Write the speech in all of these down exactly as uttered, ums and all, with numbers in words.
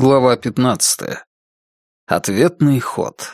Глава пятнадцатая. Ответный ход.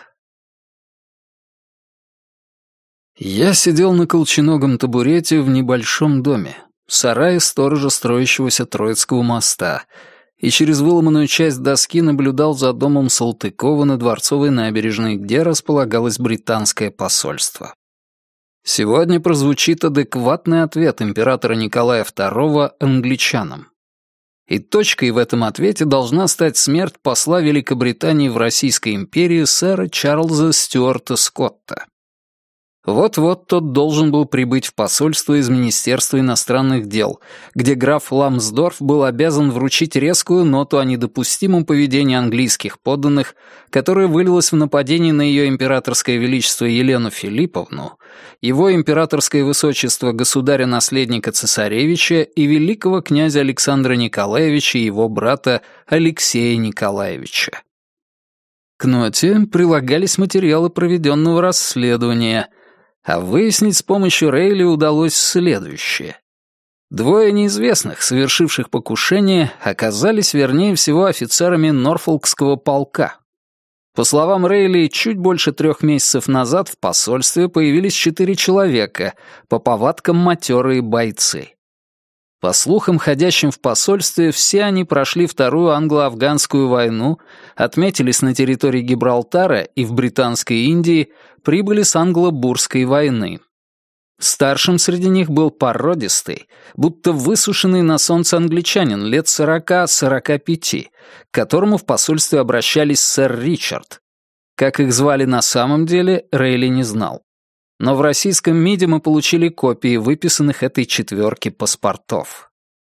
Я сидел на колченогом табурете в небольшом доме, сарае сторожа строящегося Троицкого моста, и через выломанную часть доски наблюдал за домом Салтыкова на Дворцовой набережной, где располагалось британское посольство. Сегодня прозвучит адекватный ответ императора Николая второго англичанам. И точкой в этом ответе должна стать смерть посла Великобритании в Российской империи сэра Чарльза Стюарта Скотта. Вот-вот тот должен был прибыть в посольство из Министерства иностранных дел, где граф Ламсдорф был обязан вручить резкую ноту о недопустимом поведении английских подданных, которое вылилось в нападение на ее императорское величество Елену Филипповну, его императорское высочество государя-наследника цесаревича и великого князя Александра Николаевича и его брата Алексея Николаевича. К ноте прилагались материалы проведенного расследования, а выяснить с помощью Рейли удалось следующее. Двое неизвестных, совершивших покушение, оказались, вернее всего, офицерами Норфолкского полка. По словам Рейли, чуть больше трех месяцев назад в посольстве появились четыре человека, по повадкам матерые бойцы. По слухам, ходящим в посольстве, все они прошли Вторую англо-афганскую войну, отметились на территории Гибралтара и в Британской Индии, прибыли с англо-бурской войны. Старшим среди них был породистый, будто высушенный на солнце англичанин лет сорока-сорока пяти, к которому в посольстве обращались сэр Ричард. Как их звали на самом деле, Рейли не знал. Но в российском МИДе мы получили копии выписанных этой четверки паспортов.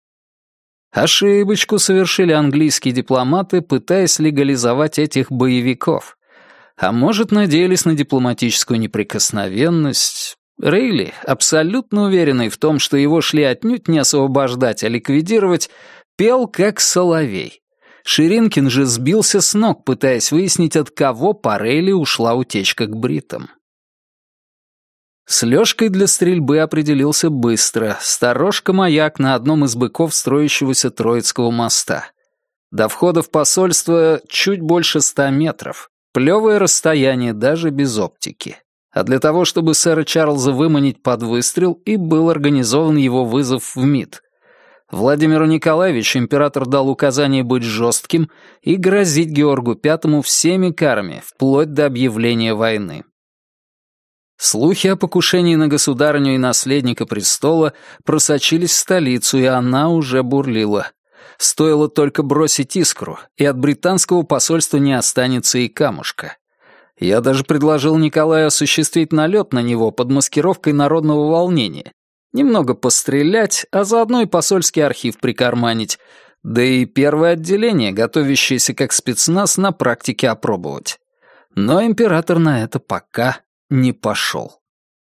Ошибочку совершили английские дипломаты, пытаясь легализовать этих боевиков. А может, надеялись на дипломатическую неприкосновенность. Рейли, абсолютно уверенный в том, что его шли отнюдь не освобождать, а ликвидировать, пел как соловей. Ширинкин же сбился с ног, пытаясь выяснить, от кого по Рейли ушла утечка к бритам. С Лёшкой для стрельбы определился быстро, сторожка-маяк на одном из быков строящегося Троицкого моста. До входа в посольство чуть больше ста метров, плевое расстояние даже без оптики. А для того, чтобы сэра Чарльза выманить под выстрел, и был организован его вызов в МИД. Владимиру Николаевичу император дал указание быть жестким и грозить Георгу Пятому всеми карами, вплоть до объявления войны. Слухи о покушении на государыню и наследника престола просочились в столицу, и она уже бурлила. Стоило только бросить искру, и от британского посольства не останется и камушка. Я даже предложил Николаю осуществить налет на него под маскировкой народного волнения. Немного пострелять, а заодно и посольский архив прикарманить, да и первое отделение, готовящееся как спецназ, на практике опробовать. Но император на это пока не пошел.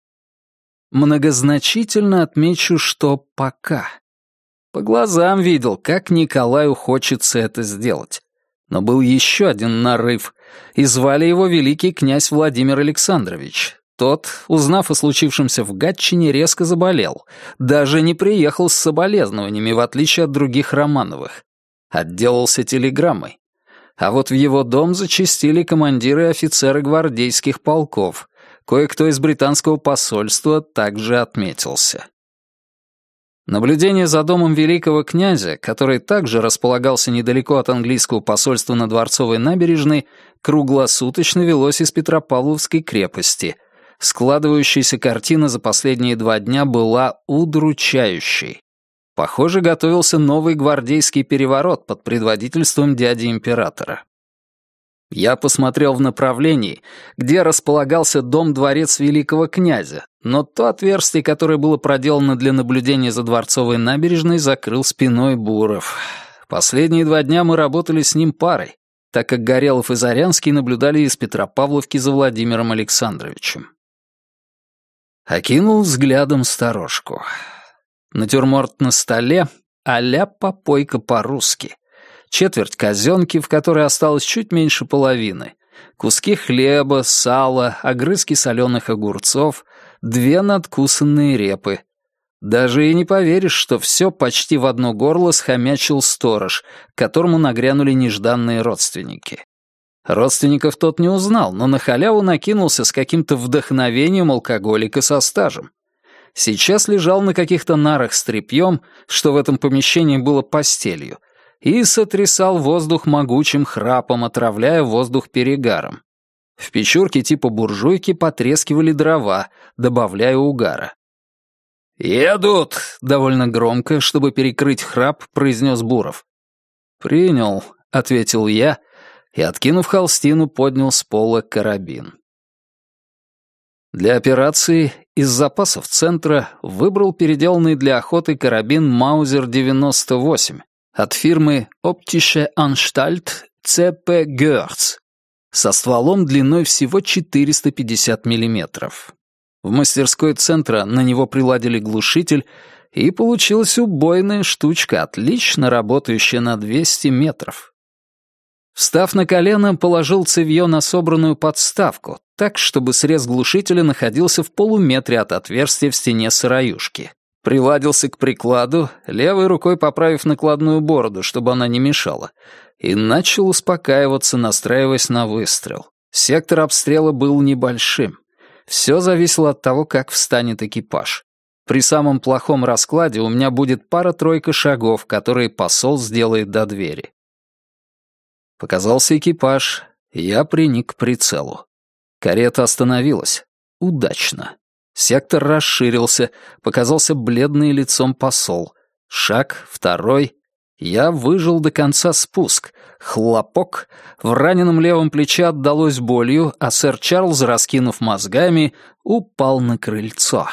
Многозначительно отмечу, что пока. По глазам видел, как Николаю хочется это сделать. Но был еще один нарыв, и звали его великий князь Владимир Александрович. Тот, узнав о случившемся в Гатчине, резко заболел, даже не приехал с соболезнованиями, в отличие от других Романовых. Отделался телеграммой. А вот в его дом зачастили командиры и офицеры гвардейских полков. Кое-кто из британского посольства также отметился. Наблюдение за домом великого князя, который также располагался недалеко от английского посольства на Дворцовой набережной, круглосуточно велось из Петропавловской крепости. Складывающаяся картина за последние два дня была удручающей. Похоже, готовился новый гвардейский переворот под предводительством дяди императора. Я посмотрел в направлении, где располагался дом-дворец великого князя, но то отверстие, которое было проделано для наблюдения за Дворцовой набережной, закрыл спиной Буров. Последние два дня мы работали с ним парой, так как Горелов и Зарянский наблюдали из Петропавловки за Владимиром Александровичем. Окинул взглядом сторожку. Натюрморт на столе а-ля попойка по-русски. Четверть казенки, в которой осталось чуть меньше половины, куски хлеба, сала, огрызки соленых огурцов, две надкусанные репы. Даже и не поверишь, что все почти в одно горло схомячил сторож, к которому нагрянули нежданные родственники. Родственников тот не узнал, но на халяву накинулся с каким-то вдохновением алкоголика со стажем. Сейчас лежал на каких-то нарах с тряпьем, что в этом помещении было постелью, и сотрясал воздух могучим храпом, отравляя воздух перегаром. В печурке типа буржуйки потрескивали дрова, добавляя угара. «Едут!» — довольно громко, чтобы перекрыть храп, произнес Буров. «Принял», — ответил я, и, откинув холстину, поднял с пола карабин. Для операции из запасов центра выбрал переделанный для охоты карабин Маузер девяносто восемь от фирмы Optische Anstalt цэ пэ Görz со стволом длиной всего четыреста пятьдесят миллиметров. В мастерской центра на него приладили глушитель, и получилась убойная штучка, отлично работающая на двести метров. Встав на колено, положил цевьё на собранную подставку, так, чтобы срез глушителя находился в полуметре от отверстия в стене сыроюшки. Приладился к прикладу, левой рукой поправив накладную бороду, чтобы она не мешала, и начал успокаиваться, настраиваясь на выстрел. Сектор обстрела был небольшим. Все зависело от того, как встанет экипаж. При самом плохом раскладе у меня будет пара-тройка шагов, которые посол сделает до двери. Показался экипаж, и я приник к прицелу. Карета остановилась. Удачно. Сектор расширился, показался бледный лицом посол. Шаг, второй. Я выжил до конца спуск. Хлопок. В раненом левом плече отдалось болью, а сэр Чарльз, раскинув мозгами, упал на крыльцо.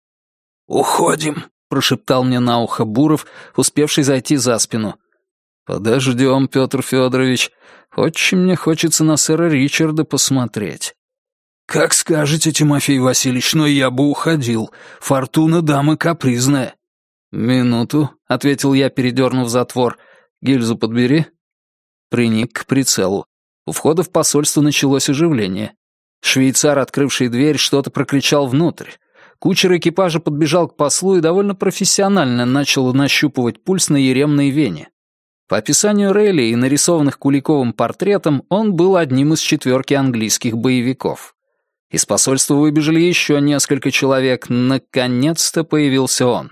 «Уходим», — прошептал мне на ухо Буров, успевший зайти за спину. «Подождем, Петр Федорович. Очень мне хочется на сэра Ричарда посмотреть». «Как скажете, Тимофей Васильевич, но я бы уходил. Фортуна дамы капризная». «Минуту», — ответил я, передернув затвор. «Гильзу подбери». Приник к прицелу. У входа в посольство началось оживление. Швейцар, открывший дверь, что-то прокричал внутрь. Кучер экипажа подбежал к послу и довольно профессионально начал нащупывать пульс на еремной вене. По описанию Рейли и нарисованных Куликовым портретам он был одним из четверки английских боевиков. Из посольства выбежали еще несколько человек. Наконец-то появился он.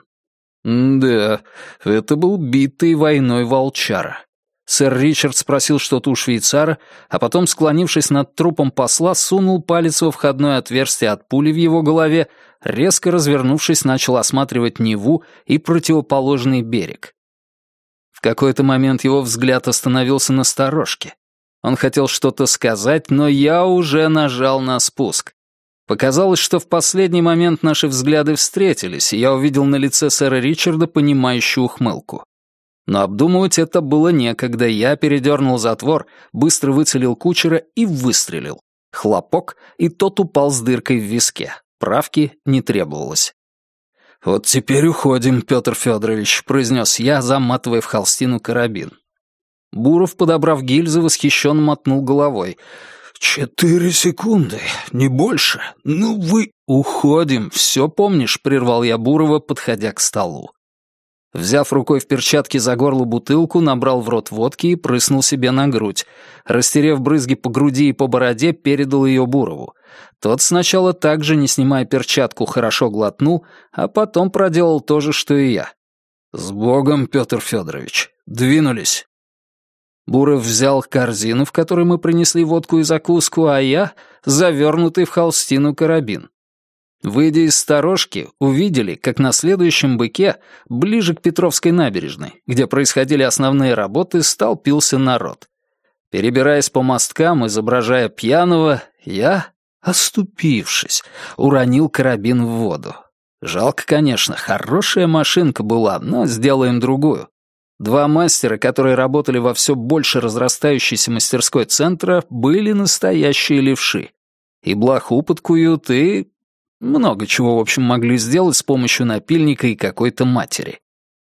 Да, это был битый войной волчара. Сэр Ричард спросил что-то у швейцара, а потом, склонившись над трупом посла, сунул палец во входное отверстие от пули в его голове, резко развернувшись, начал осматривать Неву и противоположный берег. В какой-то момент его взгляд остановился на сторожке. Он хотел что-то сказать, но я уже нажал на спуск. Показалось, что в последний момент наши взгляды встретились, и я увидел на лице сэра Ричарда понимающую ухмылку. Но обдумывать это было некогда. Я передернул затвор, быстро выцелил кучера и выстрелил. Хлопок, и тот упал с дыркой в виске. Правки не требовалось. «Вот теперь уходим, Петр Федорович», — произнес я, заматывая в холстину карабин. Буров, подобрав гильзы, восхищенно мотнул головой. «Четыре секунды, не больше. Ну вы...» «Уходим, все помнишь», — прервал я Бурова, подходя к столу. Взяв рукой в перчатке за горло бутылку, набрал в рот водки и прыснул себе на грудь. Растерев брызги по груди и по бороде, передал ее Бурову. Тот сначала также, не снимая перчатку, хорошо глотнул, а потом проделал то же, что и я. «С Богом, Петр Федорович! Двинулись!» Буров взял корзину, в которой мы принесли водку и закуску, а я — завернутый в холстину карабин. Выйдя из сторожки, увидели, как на следующем быке, ближе к Петровской набережной, где происходили основные работы, столпился народ. Перебираясь по мосткам, изображая пьяного, я, оступившись, уронил карабин в воду. Жалко, конечно, хорошая машинка была, но сделаем другую. Два мастера, которые работали во все больше разрастающейся мастерской центра, были настоящие левши. И блоху подкуют, и... много чего, в общем, могли сделать с помощью напильника и какой-то матери.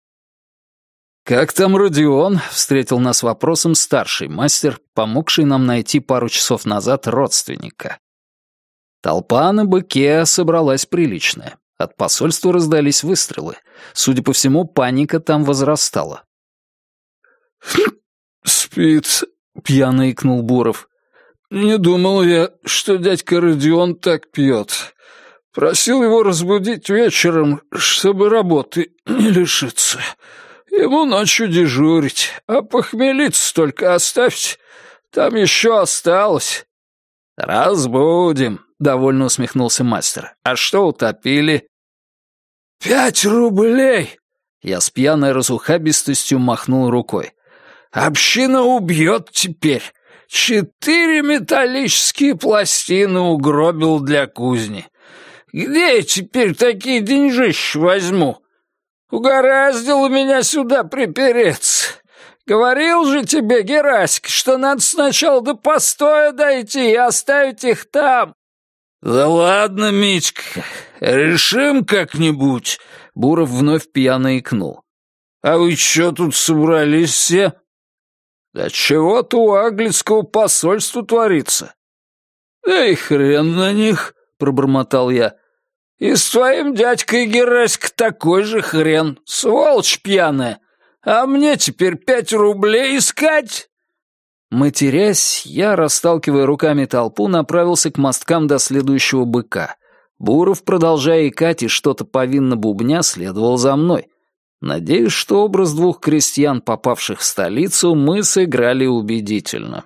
«Как там Родион?» — встретил нас вопросом старший мастер, помогший нам найти пару часов назад родственника. Толпа на быке собралась приличная. От посольства раздались выстрелы. Судя по всему, паника там возрастала. «Спит», — пьяно икнул Буров. «Не думал я, что дядька Родион так пьет. Просил его разбудить вечером, чтобы работы не лишиться. Ему ночью дежурить, а похмелиться только оставьте. Там еще осталось». «Разбудим», — довольно усмехнулся мастер. «А что утопили?» «Пять рублей!» Я с пьяной разухабистостью махнул рукой. «Община убьет теперь. Четыре металлические пластины угробил для кузни. Где я теперь такие деньжищи возьму? Угораздило меня сюда припереться. Говорил же тебе, Гераська, что надо сначала до постоя дойти и оставить их там». «Да ладно, Митька, решим как-нибудь», — Буров вновь пьяно икнул. «А вы чё тут собрались все?» «Да чего-то у английского посольства творится». «Да и хрен на них», — пробормотал я. «И с твоим дядькой Гераська такой же хрен, сволочь пьяная. А мне теперь пять рублей искать?» Матерясь, я, расталкивая руками толпу, направился к мосткам до следующего быка. Буров, продолжая икать и что-то повинно бубня, следовал за мной. Надеюсь, что образ двух крестьян, попавших в столицу, мы сыграли убедительно.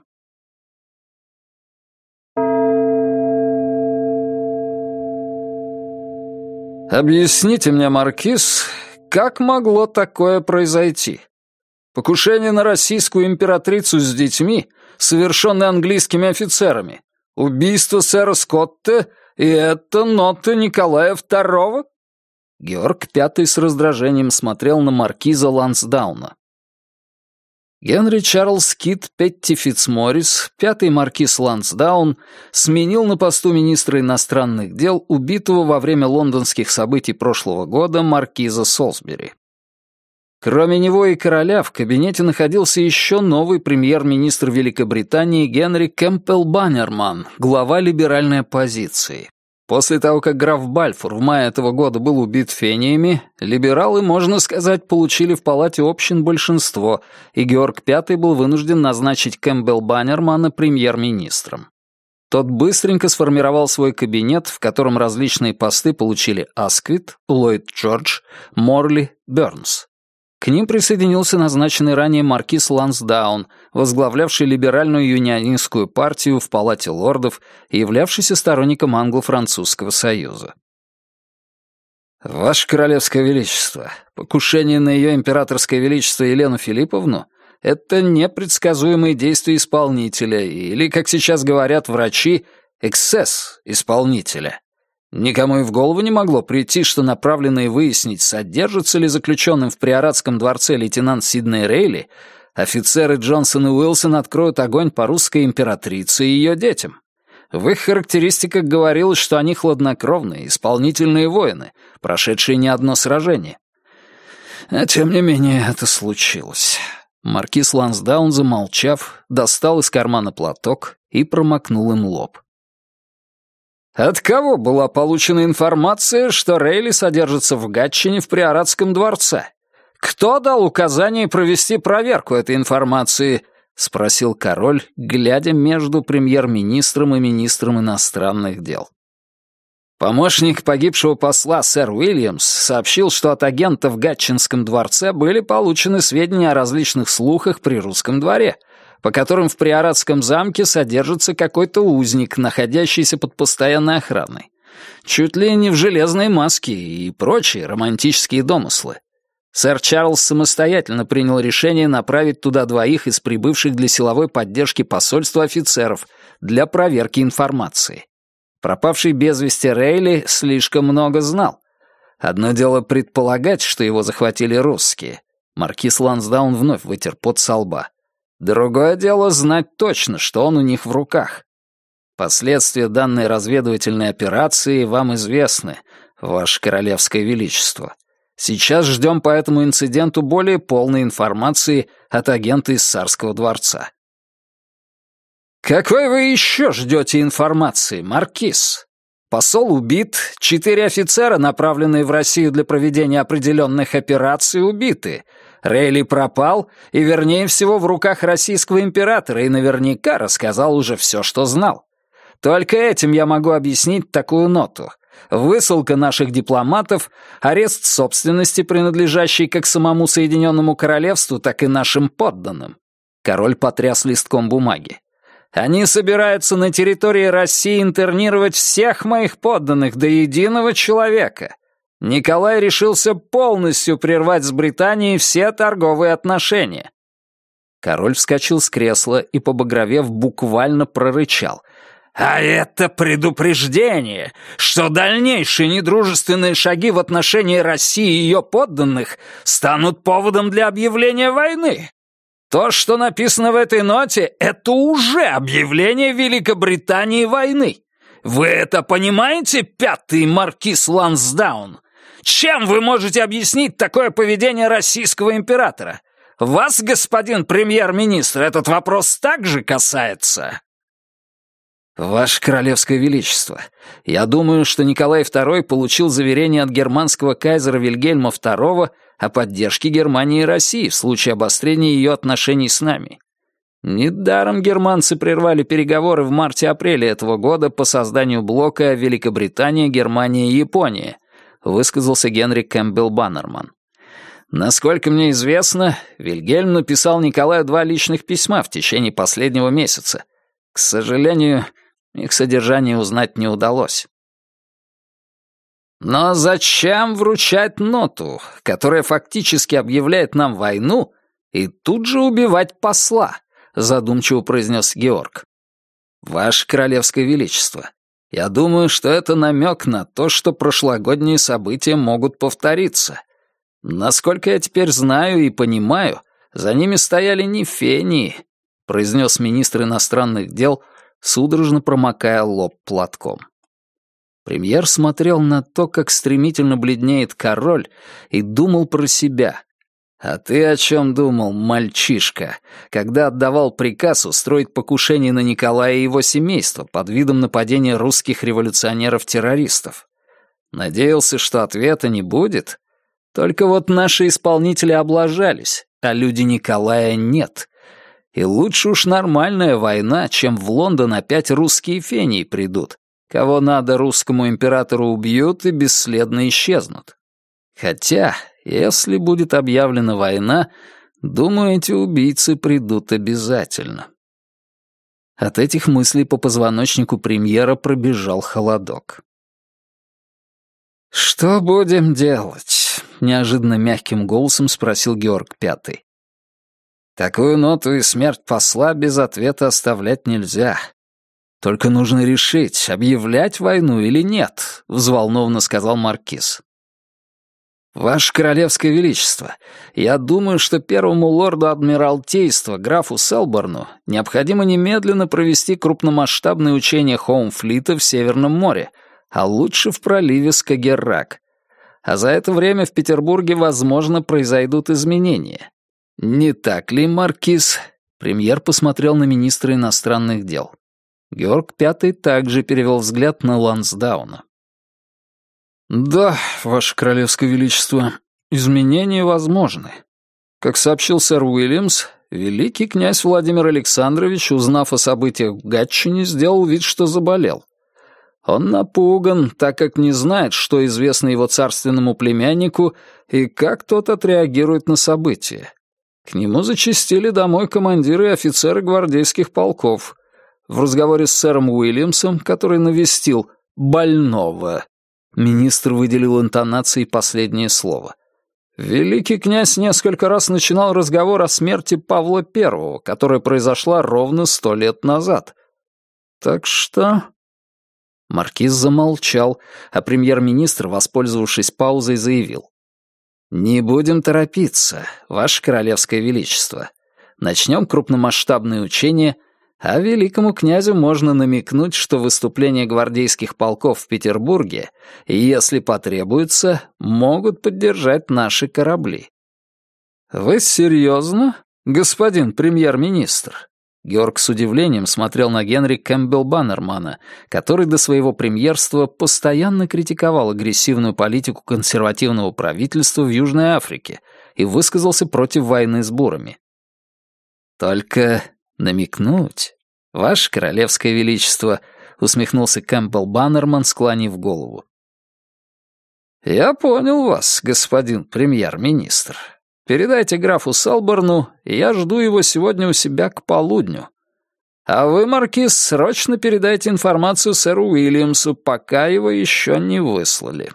«Объясните мне, маркиз, как могло такое произойти? Покушение на российскую императрицу с детьми, совершенное английскими офицерами, убийство сэра Скотта, и это нота Николая второго?» Георг Пятый с раздражением смотрел на маркиза Лансдауна. Генри Чарльз Кит Петти Фитцморрис, пятый маркиз Лансдаун, сменил на посту министра иностранных дел убитого во время лондонских событий прошлого года маркиза Солсбери. Кроме него и короля в кабинете находился еще новый премьер-министр Великобритании Генри Кэмпбелл Баннерман, глава либеральной оппозиции. После того, как граф Бальфур в мае этого года был убит фениями, либералы, можно сказать, получили в палате общин большинство, и Георг Пятый был вынужден назначить Кэмпбелл Баннермана премьер-министром. Тот быстренько сформировал свой кабинет, в котором различные посты получили Асквит, Ллойд Джордж, Морли, Бёрнс. К ним присоединился назначенный ранее маркиз Лансдаун, возглавлявший либеральную юнионистскую партию в Палате лордов и являвшийся сторонником англо-французского союза. «Ваше Королевское Величество, покушение на ее императорское величество Елену Филипповну — это непредсказуемые действия исполнителя или, как сейчас говорят врачи, эксцесс исполнителя. Никому и в голову не могло прийти, что направленные выяснить, содержится ли заключенным в Приоратском дворце лейтенант Сидней Рейли, офицеры Джонсон и Уилсон откроют огонь по русской императрице и ее детям. В их характеристиках говорилось, что они хладнокровные, исполнительные воины, прошедшие не одно сражение. А тем не менее это случилось». Маркиз Лансдаун, замолчав, достал из кармана платок и промокнул им лоб. «От кого была получена информация, что Рейли содержится в Гатчине в Приоратском дворце? Кто дал указание провести проверку этой информации?» — спросил король, глядя между премьер-министром и министром иностранных дел. Помощник погибшего посла сэр Уильямс сообщил, что от агента в Гатчинском дворце были получены сведения о различных слухах при русском дворе, по которым в Приоратском замке содержится какой-то узник, находящийся под постоянной охраной. Чуть ли не в железной маске и прочие романтические домыслы. Сэр Чарльз самостоятельно принял решение направить туда двоих из прибывших для силовой поддержки посольства офицеров для проверки информации. Пропавший без вести Рейли слишком много знал. Одно дело предполагать, что его захватили русские. Маркиз Лансдаун вновь вытер пот со лба. Другое дело знать точно, что он у них в руках. Последствия данной разведывательной операции вам известны, Ваше Королевское Величество. Сейчас ждем по этому инциденту более полной информации от агента из Царского дворца. «Какой вы еще ждете информации, маркиз?» посол убит, четыре офицера, направленные в Россию для проведения определенных операций, убиты. Рейли пропал, и, вернее всего, в руках российского императора, и наверняка рассказал уже все, что знал. Только этим я могу объяснить такую ноту. Высылка наших дипломатов, арест собственности, принадлежащей как самому Соединенному Королевству, так и нашим подданным. Король потряс листком бумаги. Они собираются на территории России интернировать всех моих подданных до единого человека. Николай решился полностью прервать с Британией все торговые отношения. Король вскочил с кресла и, побагровев, буквально прорычал. «А это предупреждение, что дальнейшие недружественные шаги в отношении России и ее подданных станут поводом для объявления войны. То, что написано в этой ноте, это уже объявление Великобритании войны. Вы это понимаете, пятый маркиз Лансдаун? Чем вы можете объяснить такое поведение российского императора? Вас, господин премьер-министр, этот вопрос также касается?» «Ваше Королевское Величество, я думаю, что Николай второй получил заверение от германского кайзера Вильгельма второго о поддержке Германии и России в случае обострения ее отношений с нами. Недаром германцы прервали переговоры в марте-апреле этого года по созданию блока Великобритания, Германия и Япония», высказался Генри Кэмпбелл Баннерман. «Насколько мне известно, Вильгельм написал Николаю два личных письма в течение последнего месяца. К сожалению, их содержание узнать не удалось». «Но зачем вручать ноту, которая фактически объявляет нам войну, и тут же убивать посла?» — задумчиво произнес Георг. «Ваше Королевское Величество, я думаю, что это намек на то, что прошлогодние события могут повториться. Насколько я теперь знаю и понимаю, за ними стояли не фении», — произнес министр иностранных дел, судорожно промокая лоб платком. Премьер смотрел на то, как стремительно бледнеет король, и думал про себя. «А ты о чем думал, мальчишка, когда отдавал приказ устроить покушение на Николая и его семейство под видом нападения русских революционеров-террористов? Надеялся, что ответа не будет? Только вот наши исполнители облажались, а люди Николая нет. И лучше уж нормальная война, чем в Лондон опять русские фении придут. Кого надо русскому императору убьют и бесследно исчезнут. Хотя, если будет объявлена война, думаю, эти убийцы придут обязательно». От этих мыслей по позвоночнику премьера пробежал холодок. «Что будем делать?» — неожиданно мягким голосом спросил Георг Пятый. «Такую ноту и смерть посла без ответа оставлять нельзя. Только нужно решить, объявлять войну или нет», — взволнованно сказал маркиз. «Ваше Королевское Величество, я думаю, что первому лорду Адмиралтейства, графу Селборну, необходимо немедленно провести крупномасштабные учения Хоумфлита в Северном море, а лучше в проливе Скагеррак. А за это время в Петербурге, возможно, произойдут изменения. Не так ли, маркиз?» Премьер посмотрел на министра иностранных дел. Георг Пятый также перевел взгляд на Лансдауна. «Да, Ваше Королевское Величество, изменения возможны. Как сообщил сэр Уильямс, великий князь Владимир Александрович, узнав о событиях в Гатчине, сделал вид, что заболел. Он напуган, так как не знает, что известно его царственному племяннику и как тот отреагирует на события. К нему зачастили домой командиры и офицеры гвардейских полков. В разговоре с сэром Уильямсом, который навестил больного, министр выделил интонацией последнее слово. Великий князь несколько раз начинал разговор о смерти Павла Первого, которая произошла ровно сто лет назад. Так что...» Маркиз замолчал, а премьер-министр, воспользовавшись паузой, заявил. «Не будем торопиться, Ваше Королевское Величество. Начнем крупномасштабные учения, а великому князю можно намекнуть, что выступления гвардейских полков в Петербурге, если потребуется, могут поддержать наши корабли». «Вы серьезно, господин премьер-министр?» Георг с удивлением смотрел на Генри Кэмпбелл-Баннермана, который до своего премьерства постоянно критиковал агрессивную политику консервативного правительства в Южной Африке и высказался против войны с бурами. «Только намекнуть, Ваше Королевское Величество», — усмехнулся Кэмпбелл-Баннерман, склонив голову. «Я понял вас, господин премьер-министр. Передайте графу Селборну, и я жду его сегодня у себя к полудню. А вы, маркиз, срочно передайте информацию сэру Уильямсу, пока его еще не выслали».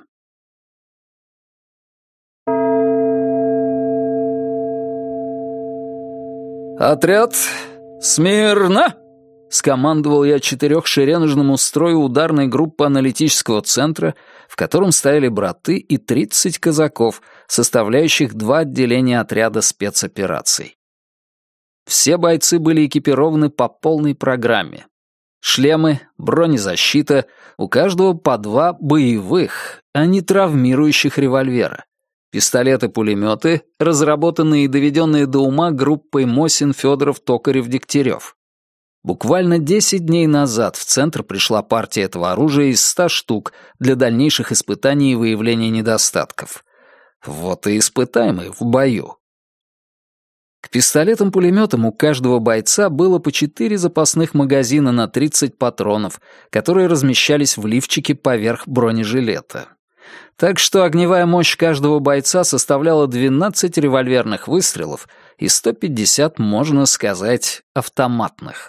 «Отряд, смирно!» — скомандовал я четырехшереножному строю ударной группы аналитического центра, в котором стояли броты и тридцать казаков, составляющих два отделения отряда спецопераций. Все бойцы были экипированы по полной программе. Шлемы, бронезащита, у каждого по два боевых, а не травмирующих револьвера. Пистолеты-пулеметы, разработанные и доведенные до ума группой Мосин, Федоров, Токарев, Дегтярев. Буквально десять дней назад в центр пришла партия этого оружия из ста штук для дальнейших испытаний и выявления недостатков. Вот и испытаем их в бою. К пистолетам-пулеметам у каждого бойца было по четыре запасных магазина на тридцать патронов, которые размещались в лифчике поверх бронежилета. Так что огневая мощь каждого бойца составляла двенадцать револьверных выстрелов и сто пятьдесят, можно сказать, автоматных.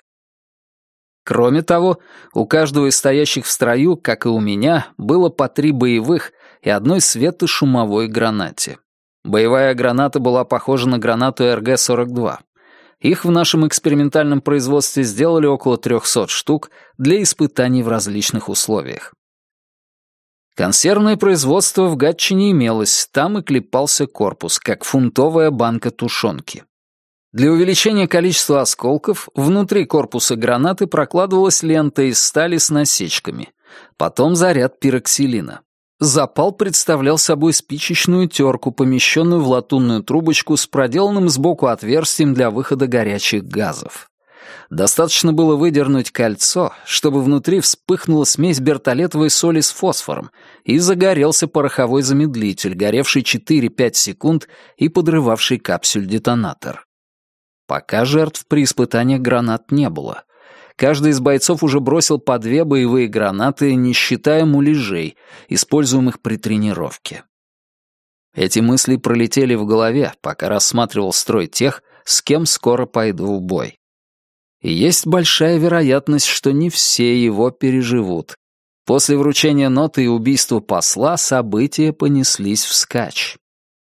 Кроме того, у каждого из стоящих в строю, как и у меня, было по три боевых и одной светошумовой гранате. Боевая граната была похожа на гранату эр гэ сорок два. Их в нашем экспериментальном производстве сделали около трехсот штук для испытаний в различных условиях. Консервное производство в Гатчине имелось, там и клепался корпус, как фунтовая банка тушенки. Для увеличения количества осколков внутри корпуса гранаты прокладывалась лента из стали с насечками, потом заряд пироксилина. Запал представлял собой спичечную терку, помещенную в латунную трубочку с проделанным сбоку отверстием для выхода горячих газов. Достаточно было выдернуть кольцо, чтобы внутри вспыхнула смесь бертолетовой соли с фосфором, и загорелся пороховой замедлитель, горевший четыре-пять секунд и подрывавший капсюль-детонатор. Пока жертв при испытаниях гранат не было. Каждый из бойцов уже бросил по две боевые гранаты, не считая муляжей, используемых при тренировке. Эти мысли пролетели в голове, пока рассматривал строй тех, с кем скоро пойду в бой. И есть большая вероятность, что не все его переживут. После вручения ноты и убийства посла события понеслись вскачь.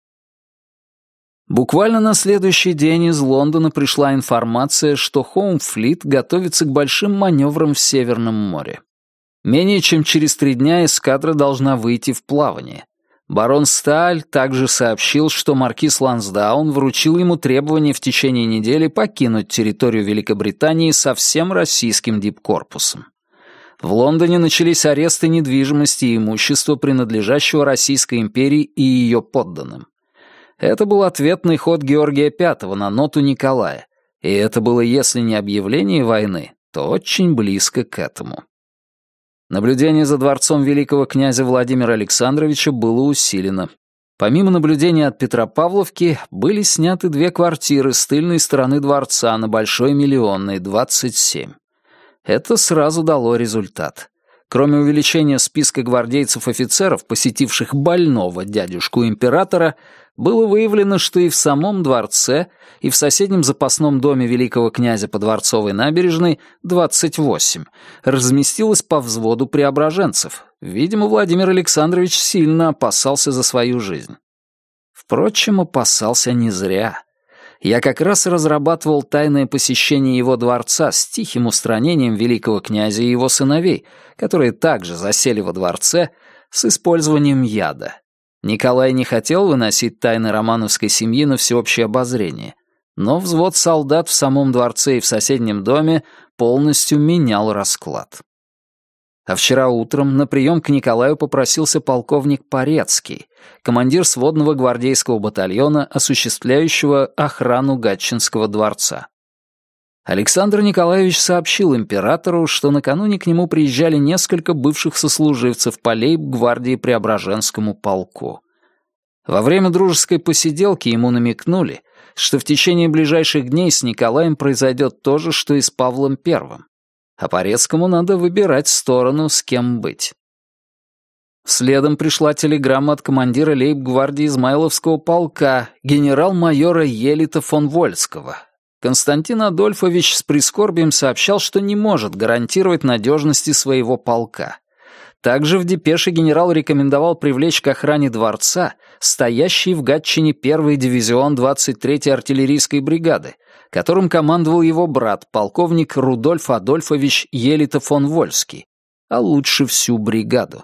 Буквально на следующий день из Лондона пришла информация, что Хоумфлит готовится к большим маневрам в Северном море. Менее чем через три дня эскадра должна выйти в плавание. Барон Сталь также сообщил, что маркиз Лансдаун вручил ему требование в течение недели покинуть территорию Великобритании со всем российским дипкорпусом. В Лондоне начались аресты недвижимости и имущества, принадлежащего Российской империи и ее подданным. Это был ответный ход Георгия Пятого на ноту Николая, и это было, если не объявление войны, то очень близко к этому. Наблюдение за дворцом великого князя Владимира Александровича было усилено. Помимо наблюдения от Петропавловки, были сняты две квартиры с тыльной стороны дворца на Большой Миллионной, двадцать семь. Это сразу дало результат. Кроме увеличения списка гвардейцев-офицеров, посетивших больного дядюшку императора, было выявлено, что и в самом дворце, и в соседнем запасном доме великого князя по Дворцовой набережной, двадцать восемь, разместилось по взводу преображенцев. Видимо, Владимир Александрович сильно опасался за свою жизнь. Впрочем, опасался не зря. Я как раз разрабатывал тайное посещение его дворца с тихим устранением великого князя и его сыновей, которые также засели во дворце, с использованием яда. Николай не хотел выносить тайны романовской семьи на всеобщее обозрение, но взвод солдат в самом дворце и в соседнем доме полностью менял расклад. А вчера утром на прием к Николаю попросился полковник Порецкий, командир сводного гвардейского батальона, осуществляющего охрану Гатчинского дворца. Александр Николаевич сообщил императору, что накануне к нему приезжали несколько бывших сослуживцев по лейб-гвардии Преображенскому полку. Во время дружеской посиделки ему намекнули, что в течение ближайших дней с Николаем произойдет то же, что и с Павлом Первым, а Порецкому надо выбирать сторону, с кем быть. Следом пришла телеграмма от командира лейб-гвардии Измайловского полка, генерал-майора Елита фон Вольского. Константин Адольфович с прискорбием сообщал, что не может гарантировать надежности своего полка. Также в депеше генерал рекомендовал привлечь к охране дворца стоящий в Гатчине первый дивизион двадцать третьей артиллерийской бригады, которым командовал его брат, полковник Рудольф Адольфович Елита фон Вольский, а лучше всю бригаду.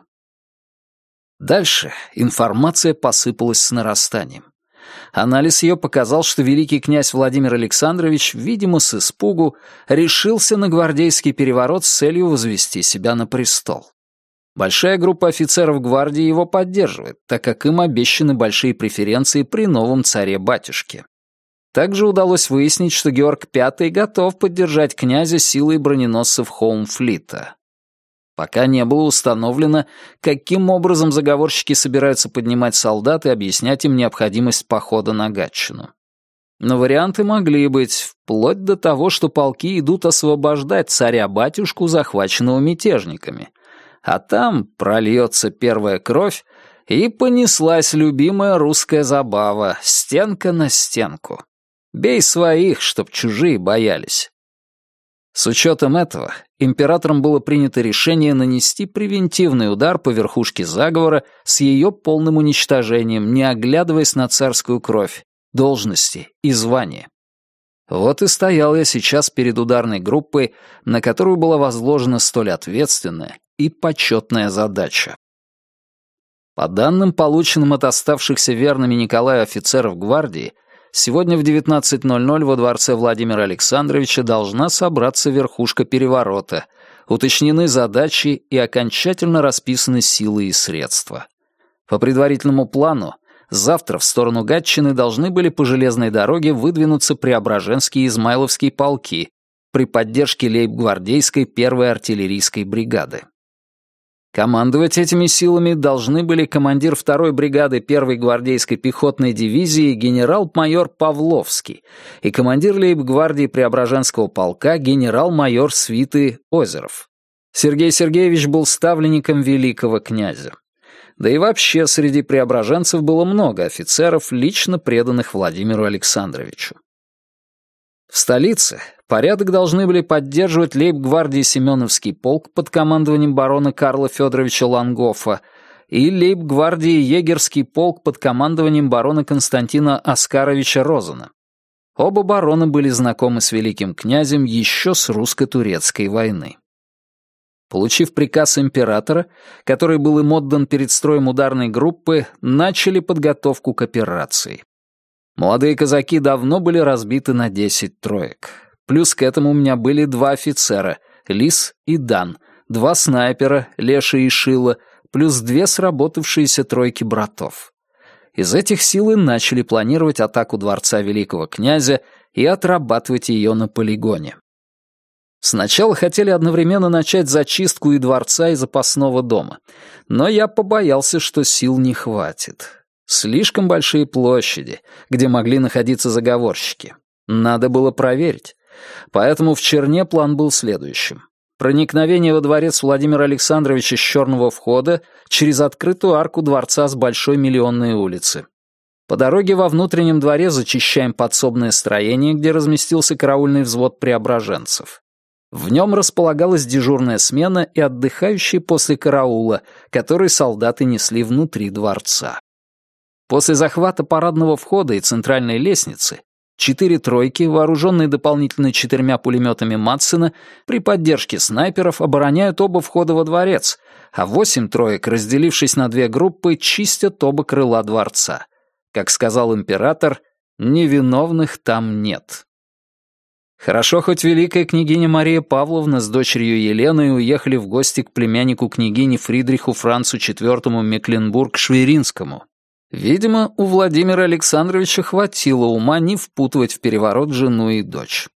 Дальше информация посыпалась с нарастанием. Анализ ее показал, что великий князь Владимир Александрович, видимо, с испугу, решился на гвардейский переворот с целью возвести себя на престол. Большая группа офицеров гвардии его поддерживает, так как им обещаны большие преференции при новом царе-батюшке. Также удалось выяснить, что Георг Пятый готов поддержать князя силой броненосцев Хоумфлита. Пока не было установлено, каким образом заговорщики собираются поднимать солдат и объяснять им необходимость похода на Гатчину. Но варианты могли быть, вплоть до того, что полки идут освобождать царя-батюшку, захваченного мятежниками. А там прольется первая кровь, и понеслась любимая русская забава — стенка на стенку. Бей своих, чтоб чужие боялись. С учетом этого, императором было принято решение нанести превентивный удар по верхушке заговора с ее полным уничтожением, не оглядываясь на царскую кровь, должности и звания. Вот и стоял я сейчас перед ударной группой, на которую была возложена столь ответственная и почетная задача. По данным, полученным от оставшихся верными Николаю офицеров гвардии, сегодня в девятнадцать ноль ноль во дворце Владимира Александровича должна собраться верхушка переворота, уточнены задачи и окончательно расписаны силы и средства. По предварительному плану, завтра в сторону Гатчины должны были по железной дороге выдвинуться Преображенские и Измайловские полки при поддержке лейб-гвардейской первой артиллерийской бригады. Командовать этими силами должны были командир второй бригады первой гвардейской пехотной дивизии генерал-майор Павловский и командир лейб-гвардии Преображенского полка генерал-майор свиты Озеров. Сергей Сергеевич был ставленником великого князя. Да и вообще среди преображенцев было много офицеров, лично преданных Владимиру Александровичу. В столице порядок должны были поддерживать лейб-гвардии Семеновский полк под командованием барона Карла Федоровича Лангофа и лейб-гвардии Егерский полк под командованием барона Константина Оскаровича Розена. Оба барона были знакомы с великим князем еще с русско-турецкой войны. Получив приказ императора, который был им отдан перед строем ударной группы, начали подготовку к операции. Молодые казаки давно были разбиты на десять троек. Плюс к этому у меня были два офицера — Лис и Дан, два снайпера — Леша и Шила, плюс две сработавшиеся тройки братов. Из этих сил и начали планировать атаку дворца великого князя и отрабатывать ее на полигоне. Сначала хотели одновременно начать зачистку и дворца, и запасного дома, но я побоялся, что сил не хватит. Слишком большие площади, где могли находиться заговорщики. Надо было проверить. Поэтому в Черне план был следующим. Проникновение во дворец Владимира Александровича с черного входа через открытую арку дворца с Большой Миллионной улицы. По дороге во внутреннем дворе зачищаем подсобное строение, где разместился караульный взвод преображенцев. В нем располагалась дежурная смена и отдыхающие после караула, который солдаты несли внутри дворца. После захвата парадного входа и центральной лестницы четыре тройки, вооруженные дополнительно четырьмя пулеметами Мадсена, при поддержке снайперов обороняют оба входа во дворец, а восемь троек, разделившись на две группы, чистят оба крыла дворца. Как сказал император, невиновных там нет. Хорошо, хоть великая княгиня Мария Павловна с дочерью Еленой уехали в гости к племяннику княгини Фридриху Францу четвёртому Мекленбург-Шверинскому. Видимо, у Владимира Александровича хватило ума не впутывать в переворот жену и дочь.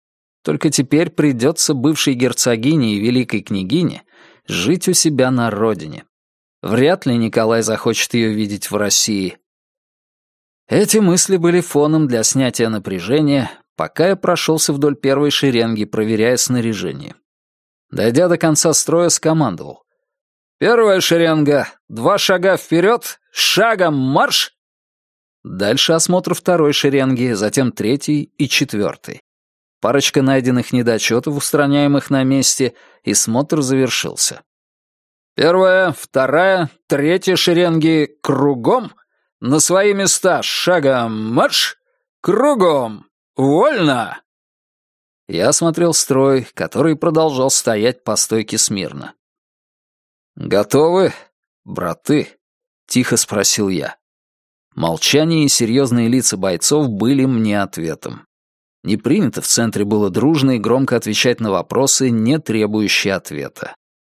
Только теперь придется бывшей герцогине и великой княгине жить у себя на родине. Вряд ли Николай захочет ее видеть в России. Эти мысли были фоном для снятия напряжения, пока я прошелся вдоль первой шеренги, проверяя снаряжение. Дойдя до конца строя, скомандовал. «Первая шеренга, два шага вперед, шагом марш!» Дальше осмотр второй шеренги, затем третий и четвертый. Парочка найденных недочетов, устраняемых на месте, и смотр завершился. Первая, вторая, третья шеренги кругом, на свои места шагом марш, кругом, вольно. Я осмотрел строй, который продолжал стоять по стойке смирно. «Готовы, браты?» — тихо спросил я. Молчание и серьезные лица бойцов были мне ответом. Не принято в центре было дружно и громко отвечать на вопросы, не требующие ответа.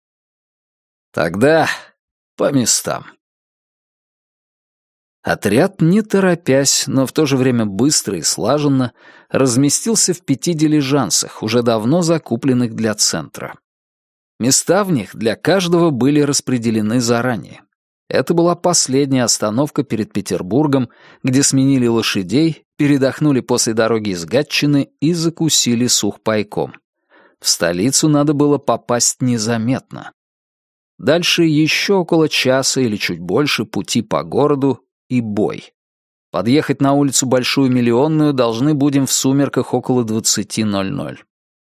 Тогда по местам. Отряд, не торопясь, но в то же время быстро и слаженно, разместился в пяти дилижансах, уже давно закупленных для центра. Места в них для каждого были распределены заранее. Это была последняя остановка перед Петербургом, где сменили лошадей, передохнули после дороги из Гатчины и закусили сухпайком. В столицу надо было попасть незаметно. Дальше еще около часа или чуть больше пути по городу и бой. Подъехать на улицу Большую Миллионную должны будем в сумерках около двадцати ноль-ноль.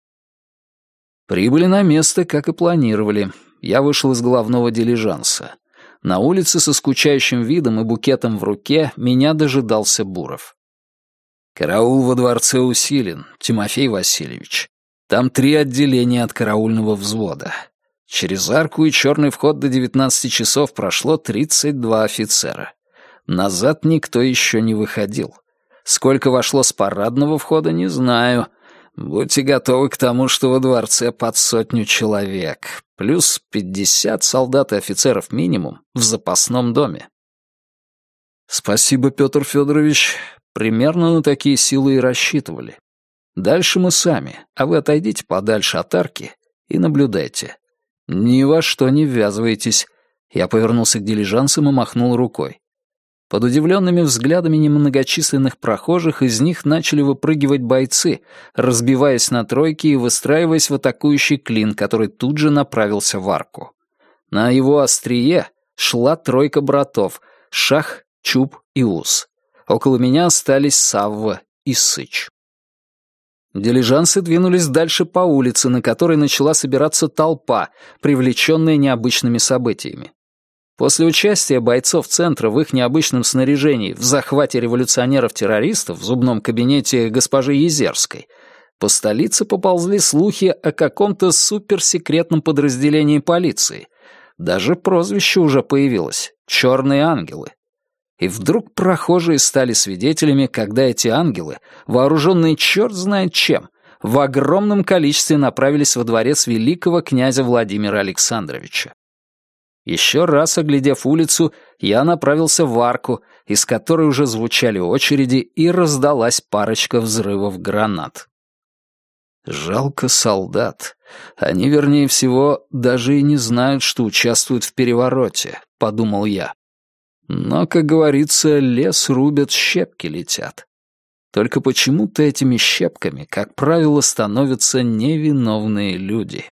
Прибыли на место, как и планировали. Я вышел из головного дилижанса. На улице со скучающим видом и букетом в руке меня дожидался Буров. «Караул во дворце усилен, Тимофей Васильевич. Там три отделения от караульного взвода. Через арку и черный вход до девятнадцати часов прошло тридцать два офицера. Назад никто еще не выходил. Сколько вошло с парадного входа, не знаю. Будьте готовы к тому, что во дворце под сотню человек, плюс пятьдесят солдат и офицеров минимум в запасном доме». «Спасибо, Петр Федорович. Примерно на такие силы и рассчитывали. Дальше мы сами, а вы отойдите подальше от арки и наблюдайте. Ни во что не ввязывайтесь». Я повернулся к дилижансам и махнул рукой. Под удивленными взглядами немногочисленных прохожих из них начали выпрыгивать бойцы, разбиваясь на тройки и выстраиваясь в атакующий клин, который тут же направился в арку. На его острие шла тройка братов — Шах, Чуб и Ус. Около меня остались Савва и Сыч. Дилижансы двинулись дальше по улице, на которой начала собираться толпа, привлеченная необычными событиями. После участия бойцов центра в их необычном снаряжении в захвате революционеров-террористов в зубном кабинете госпожи Езерской по столице поползли слухи о каком-то суперсекретном подразделении полиции. Даже прозвище уже появилось — «Черные ангелы». И вдруг прохожие стали свидетелями, когда эти ангелы, вооруженные черт знает чем, в огромном количестве направились во дворец великого князя Владимира Александровича. Еще раз оглядев улицу, я направился в арку, из которой уже звучали очереди и раздалась парочка взрывов гранат. Жалко солдат. Они, вернее всего, даже и не знают, что участвуют в перевороте, подумал я. Но, как говорится, лес рубят, щепки летят. Только почему-то этими щепками, как правило, становятся невиновные люди.